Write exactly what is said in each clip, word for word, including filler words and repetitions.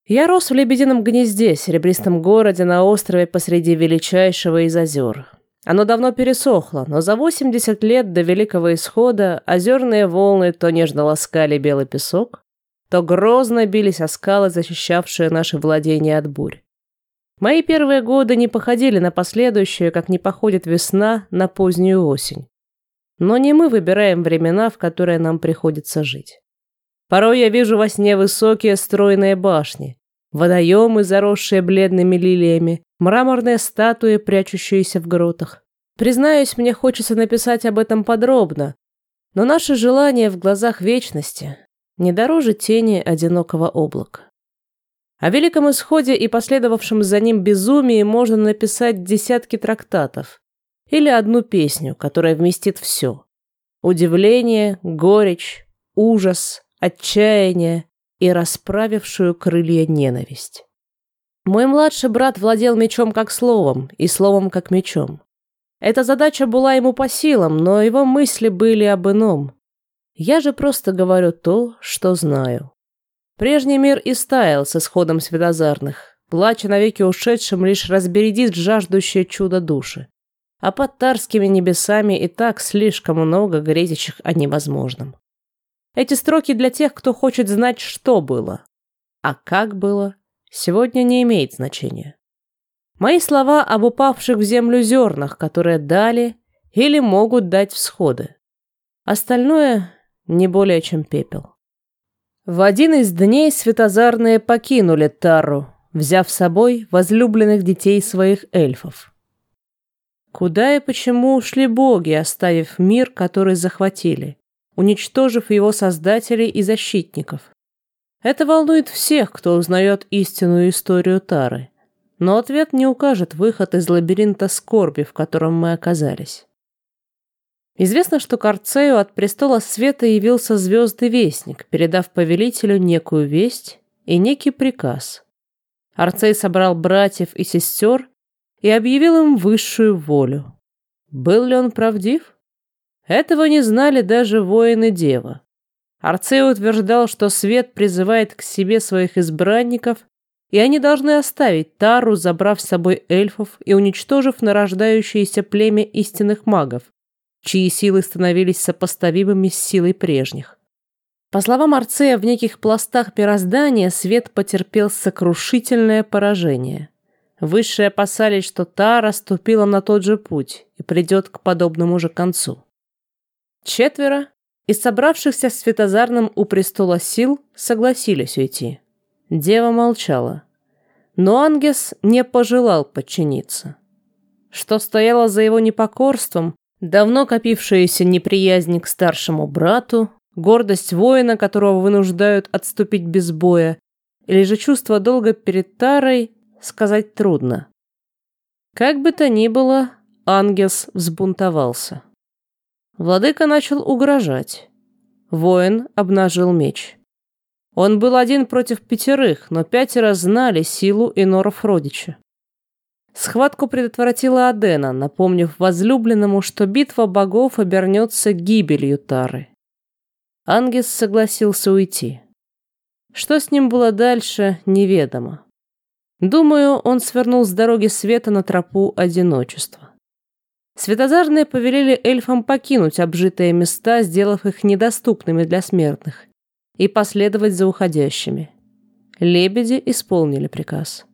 Я рос в лебедином гнезде, серебристом городе на острове посреди величайшего из озер. Оно давно пересохло, но за восемьдесят лет до Великого Исхода озерные волны то нежно ласкали белый песок, то грозно бились о скалы, защищавшие наши владения от бурь. Мои первые годы не походили на последующие, как не походит весна на позднюю осень. Но не мы выбираем времена, в которые нам приходится жить. Порой я вижу во сне высокие стройные башни, водоемы, заросшие бледными лилиями, мраморные статуи, прячущиеся в гротах. Признаюсь, мне хочется написать об этом подробно, но наше желание в глазах вечности не дороже тени одинокого облака. О Великом Исходе и последовавшем за ним безумии можно написать десятки трактатов или одну песню, которая вместит все: удивление, горечь, ужас, отчаяние и расправившую крылья ненависть. Мой младший брат владел мечом как словом и словом как мечом. Эта задача была ему по силам, но его мысли были об ином. Я же просто говорю то, что знаю. Прежний мир истаял с исходом светозарных, плача навеки ушедшим лишь разбередит жаждущее чудо души. А под тарскими небесами и так слишком много грезящих о невозможном. Эти строки для тех, кто хочет знать, что было. А как было, сегодня не имеет значения. Мои слова об упавших в землю зернах, которые дали или могут дать всходы. Остальное не более чем пепел. В один из дней светозарные покинули Тарру, взяв с собой возлюбленных детей своих эльфов. Куда и почему ушли боги, оставив мир, который захватили, уничтожив его создателей и защитников? Это волнует всех, кто узнает истинную историю Тары, но ответ не укажет выход из лабиринта скорби, в котором мы оказались. Известно, что к Арцею от престола света явился звездный вестник, передав повелителю некую весть и некий приказ. Арцей собрал братьев и сестер и объявил им высшую волю. Был ли он правдив? Этого не знали даже воины Дева. Арцей утверждал, что свет призывает к себе своих избранников, и они должны оставить Тару, забрав с собой эльфов и уничтожив нарождающееся племя истинных магов, чьи силы становились сопоставимыми с силой прежних. По словам Арцея, в неких пластах мироздания свет потерпел сокрушительное поражение. Высшие опасались, что Тара ступила на тот же путь и придет к подобному же концу. Четверо из собравшихся в Светозарном у престола сил согласились уйти. Дева молчала, но Ангес не пожелал подчиниться. Что стояло за его непокорством, давно копившаяся неприязнь к старшему брату, гордость воина, которого вынуждают отступить без боя, или же чувство долга перед Тарой, сказать трудно. Как бы то ни было, Ангес взбунтовался. Владыка начал угрожать. Воин обнажил меч. Он был один против пятерых, но пятеро знали силу иноров родича. Схватку предотвратила Адена, напомнив возлюбленному, что битва богов обернется гибелью Тары. Ангес согласился уйти. Что с ним было дальше, неведомо. Думаю, он свернул с дороги света на тропу одиночества. Светозарные повелели эльфам покинуть обжитые места, сделав их недоступными для смертных, и последовать за уходящими. Лебеди исполнили приказ.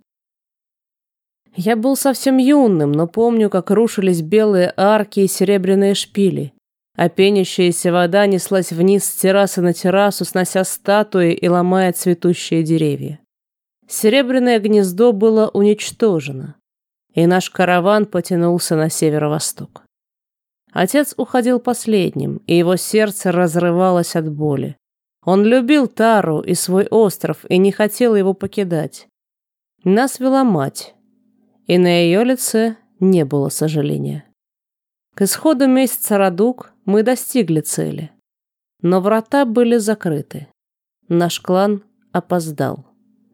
Я был совсем юным, но помню, как рушились белые арки и серебряные шпили, а пенящаяся вода неслась вниз с террасы на террасу, снося статуи и ломая цветущие деревья. Серебряное гнездо было уничтожено, и наш караван потянулся на северо-восток. Отец уходил последним, и его сердце разрывалось от боли. Он любил Тару и свой остров и не хотел его покидать. Нас вела мать, и на ее лице не было сожаления. К исходу месяца Радук мы достигли цели, но врата были закрыты. Наш клан опоздал.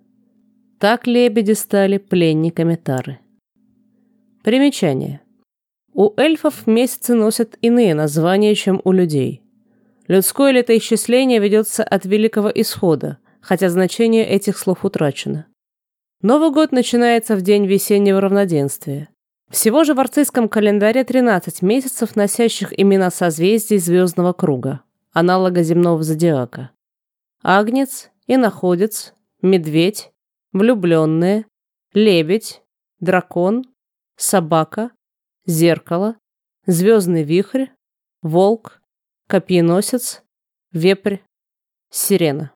Так лебеди стали пленниками Тары. Примечание. У эльфов месяцы носят иные названия, чем у людей. Людское летоисчисление ведется от Великого Исхода, хотя значение этих слов утрачено. Новый год начинается в день весеннего равноденствия. Всего же в арцистском календаре тринадцать месяцев, носящих имена созвездий звездного круга, аналога земного зодиака. Агнец, иноходец, медведь, влюбленные, лебедь, дракон, собака, зеркало, звездный вихрь, волк, копьеносец, вепрь, сирена.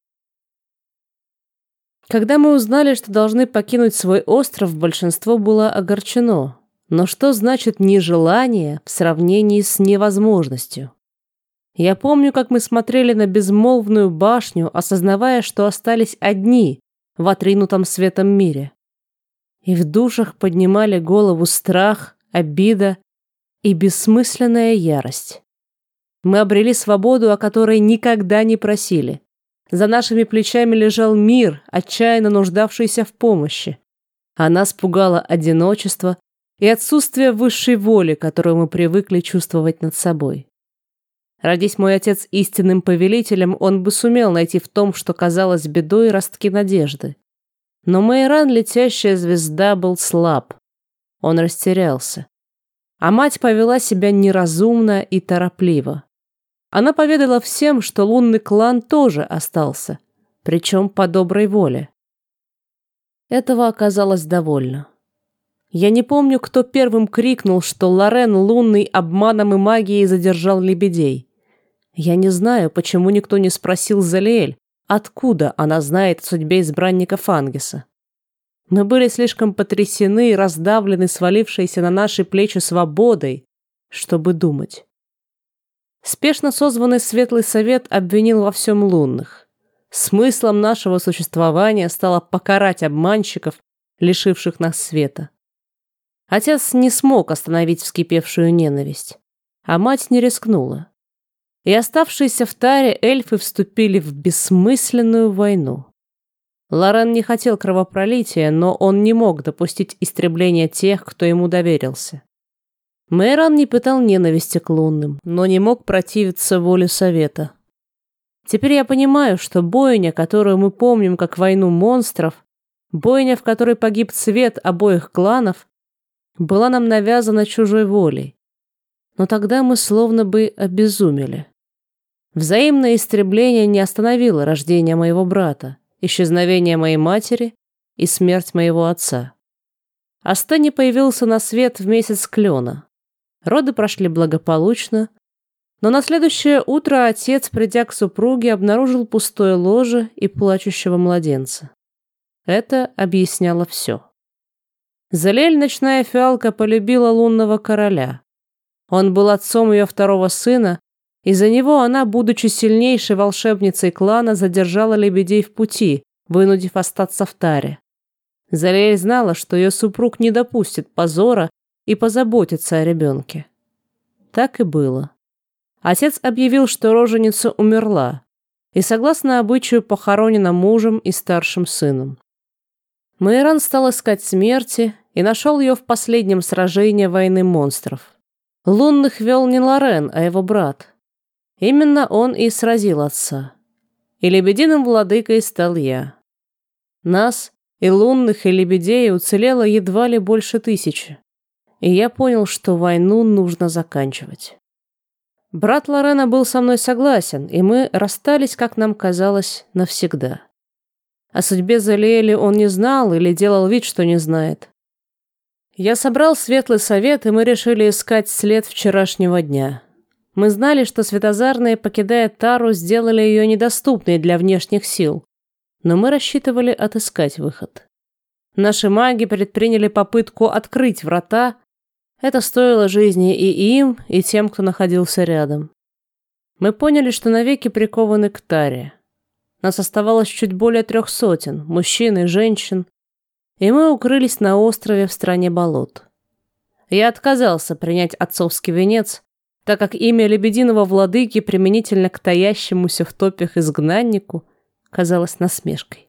Когда мы узнали, что должны покинуть свой остров, большинство было огорчено. Но что значит нежелание в сравнении с невозможностью? Я помню, как мы смотрели на безмолвную башню, осознавая, что остались одни в отринутом светом мире. И в душах поднимали голову страх, обида и бессмысленная ярость. Мы обрели свободу, о которой никогда не просили. За нашими плечами лежал мир, отчаянно нуждавшийся в помощи. А нас пугало одиночество и отсутствие высшей воли, которую мы привыкли чувствовать над собой. Родись мой отец истинным повелителем, он бы сумел найти в том, что казалось бедой, ростки надежды. Но Мейран, летящая звезда, был слаб. Он растерялся. А мать повела себя неразумно и торопливо. Она поведала всем, что лунный клан тоже остался, причем по доброй воле. Этого оказалось довольно. Я не помню, кто первым крикнул, что Лорен лунный обманом и магией задержал лебедей. Я не знаю, почему никто не спросил Залиэль, откуда она знает о судьбе избранников Ангеса. Мы были слишком потрясены и раздавлены свалившейся на наши плечи свободой, чтобы думать. Спешно созванный Светлый Совет обвинил во всем лунных. Смыслом нашего существования стало покарать обманщиков, лишивших нас света. Отец не смог остановить вскипевшую ненависть, а мать не рискнула. И оставшиеся в Таре эльфы вступили в бессмысленную войну. Лорен не хотел кровопролития, но он не мог допустить истребления тех, кто ему доверился. Мейран не питал ненависти к лунным, но не мог противиться воле Совета. Теперь я понимаю, что бойня, которую мы помним как войну монстров, бойня, в которой погиб цвет обоих кланов, была нам навязана чужой волей. Но тогда мы словно бы обезумели. Взаимное истребление не остановило рождение моего брата, исчезновение моей матери и смерть моего отца. Астани появился на свет в месяц Клена. Роды прошли благополучно, но на следующее утро отец, придя к супруге, обнаружил пустое ложе и плачущего младенца. Это объясняло все. Залиэль, ночная фиалка, полюбила лунного короля. Он был отцом ее второго сына, и за него она, будучи сильнейшей волшебницей клана, задержала лебедей в пути, вынудив остаться в Таре. Залиэль знала, что ее супруг не допустит позора и позаботится о ребенке. Так и было. Отец объявил, что роженица умерла, и, согласно обычаю, похоронена мужем и старшим сыном. Мейран стал искать смерти и нашел ее в последнем сражении войны монстров. Лунных вел не Лорен, а его брат. Именно он и сразил отца. И лебединым владыкой стал я. Нас, и лунных, и лебедей, уцелело едва ли больше тысячи. И я понял, что войну нужно заканчивать. Брат Лорена был со мной согласен, и мы расстались, как нам казалось, навсегда. О судьбе Залиэли он не знал или делал вид, что не знает. Я собрал Светлый Совет, и мы решили искать след вчерашнего дня. Мы знали, что светозарные, покидая Тару, сделали ее недоступной для внешних сил, но мы рассчитывали отыскать выход. Наши маги предприняли попытку открыть врата. Это стоило жизни и им, и тем, кто находился рядом. Мы поняли, что навеки прикованы к Таре. Нас оставалось чуть более трех сотен, мужчин и женщин, и мы укрылись на острове в стране болот. Я отказался принять отцовский венец, так как имя лебединого владыки применительно к таящемуся в топях изгнаннику казалось насмешкой.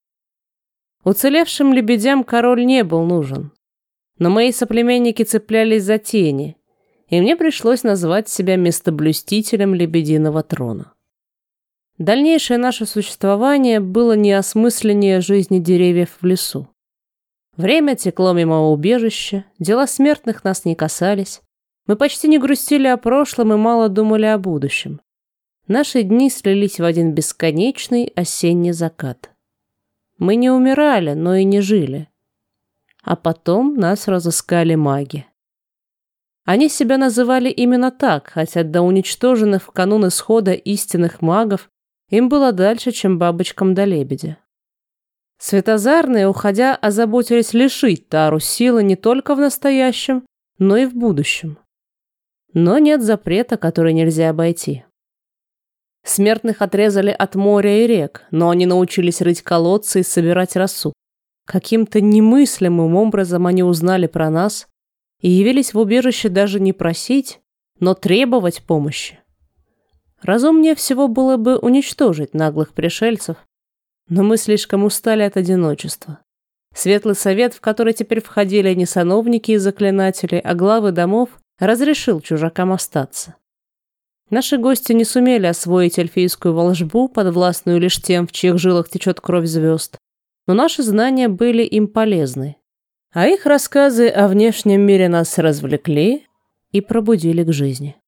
Уцелевшим лебедям король не был нужен, но мои соплеменники цеплялись за тени, и мне пришлось назвать себя местоблюстителем лебединого трона. Дальнейшее наше существование было неосмысленнее жизни деревьев в лесу. Время текло мимо убежища, дела смертных нас не касались. Мы почти не грустили о прошлом и мало думали о будущем. Наши дни слились в один бесконечный осенний закат. Мы не умирали, но и не жили. А потом нас разыскали маги. Они себя называли именно так, хотя до уничтоженных в канун исхода истинных магов им было дальше, чем бабочкам до лебедя. Светозарные, уходя, озаботились лишить Тару силы не только в настоящем, но и в будущем. Но нет запрета, который нельзя обойти. Смертных отрезали от моря и рек, но они научились рыть колодцы и собирать росу. Каким-то немыслимым образом они узнали про нас и явились в убежище даже не просить, но требовать помощи. Разумнее всего было бы уничтожить наглых пришельцев, но мы слишком устали от одиночества. Светлый совет, в который теперь входили не сановники и заклинатели, а главы домов, разрешил чужакам остаться. Наши гости не сумели освоить эльфийскую волшбу, подвластную лишь тем, в чьих жилах течет кровь звезд, но наши знания были им полезны, а их рассказы о внешнем мире нас развлекли и пробудили к жизни.